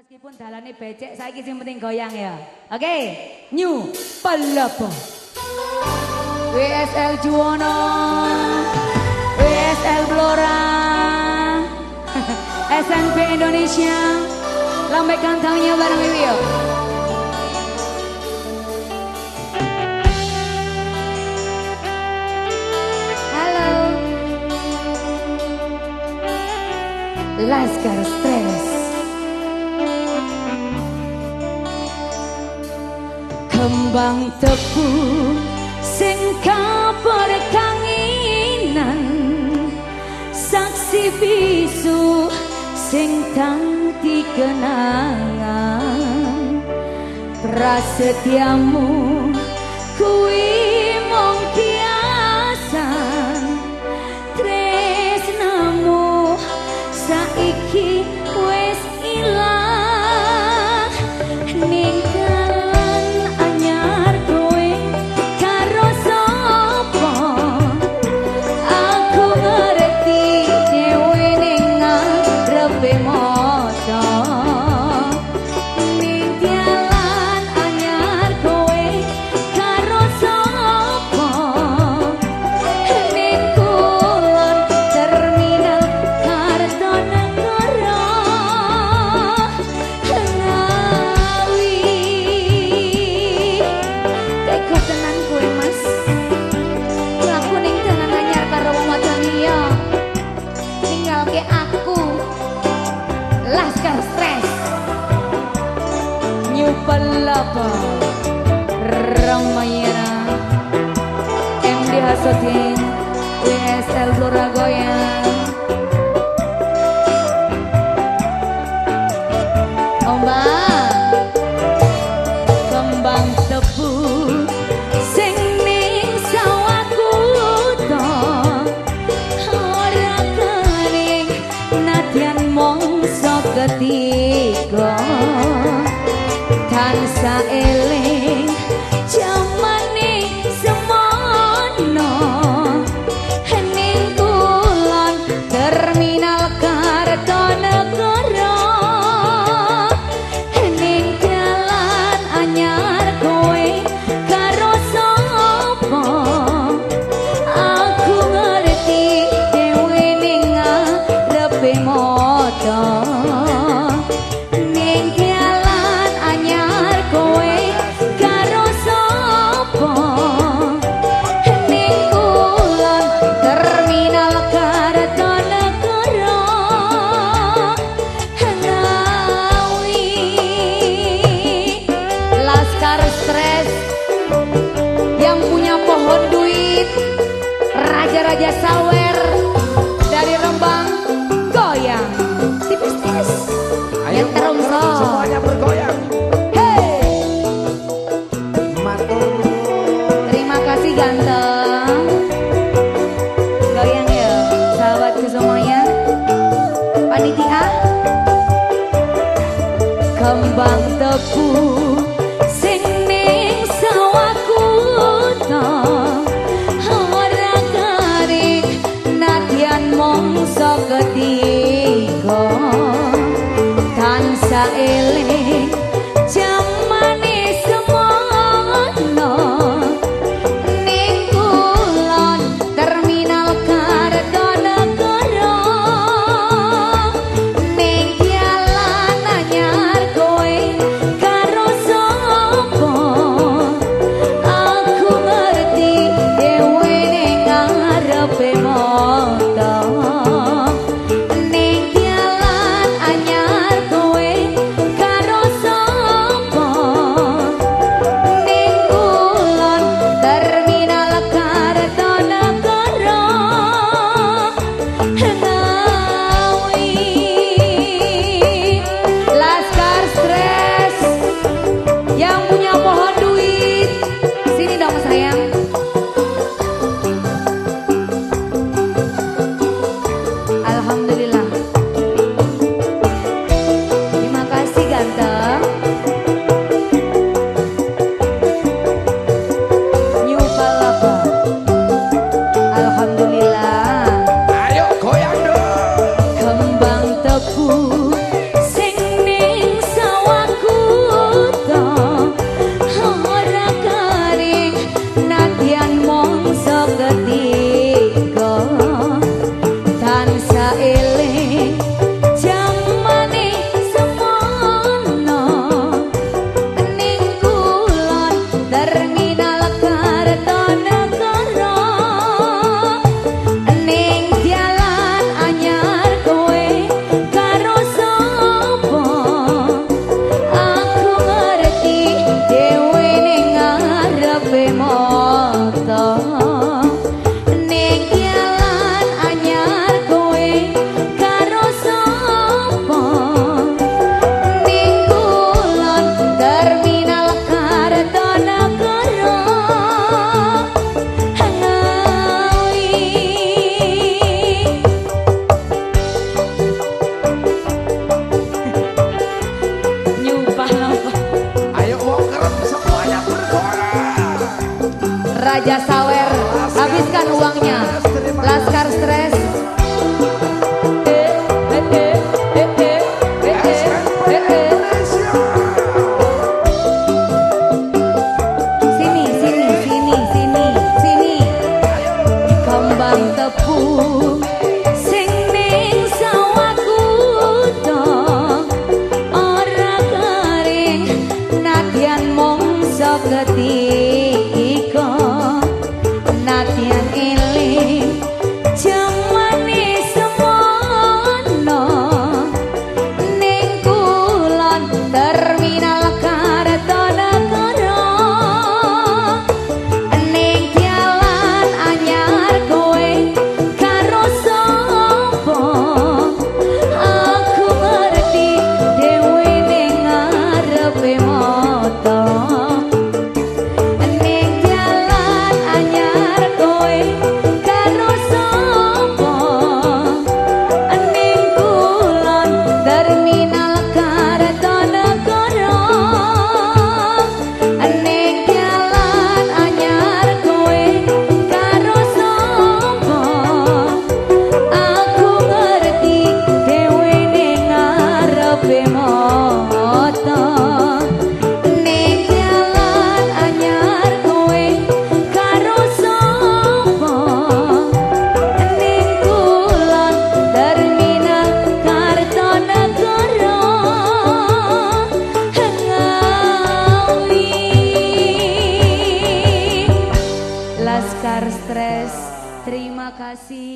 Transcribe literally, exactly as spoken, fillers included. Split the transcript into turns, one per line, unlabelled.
Meskipun dalane becek, saiki sing penting goyang ya. Oke, okay. New Palopo. W S L Juwono, W S L Blora, S N P Indonesia. Lambaikan tangannya bareng Wiwi yuk. Halo. Laskar Stres. Kembang tebu sing kabar kanginan, saksi bisu sing tanti kenangan, prasetyamu kuwi mung kiasan, tresnamu saiki wis ilang ning Palopo Ramayana M D Hasodin W S L Blora goyang Ombak kembang tebu sing ning sawaku to ora kering nadyan mongso ketiga tansah eling jamane semono ning kulon terminal Kartonegoro ning dalan anyar kowe karo sapa aku ngerti dhewe ning ngarepe moto Raja Sawer dari Rembang goyang tipis-tipis yang terungso
semuanya bergoyang.
Hey
Matur.
Terima kasih ganteng. Goyang ya sahabatku semuanya. Panitia kembang tebu sing ning sawaku to mongso ketiga tansah eling jamane semono ning kulon terminal Kartonegoro ning dalan anyar kowe karo Raja Sawer, habiskan uangnya. Laskar Stres. Sini, sini, sini, sini, sini. Kembang tepung sing ning sawahku dong, ora kering nadyan mongso ketika, nadyan eling jamane semono ning kulon terminal Kartanegara, ning dalan anyar kowe karo sapa, aku ngerti dhewe ning ngarepe mata. Ning dalan anyar kowe karo sapa, ning kulon terminal Kartanegara, ning dalan anyar kowe karo sapa, aku ngerti dhewe ning ngarepe mata. Ning dalan anyar kowe karo sapa, ning kulon terminal Kartanegara, Ngawi. Laskar Stres, terima kasih.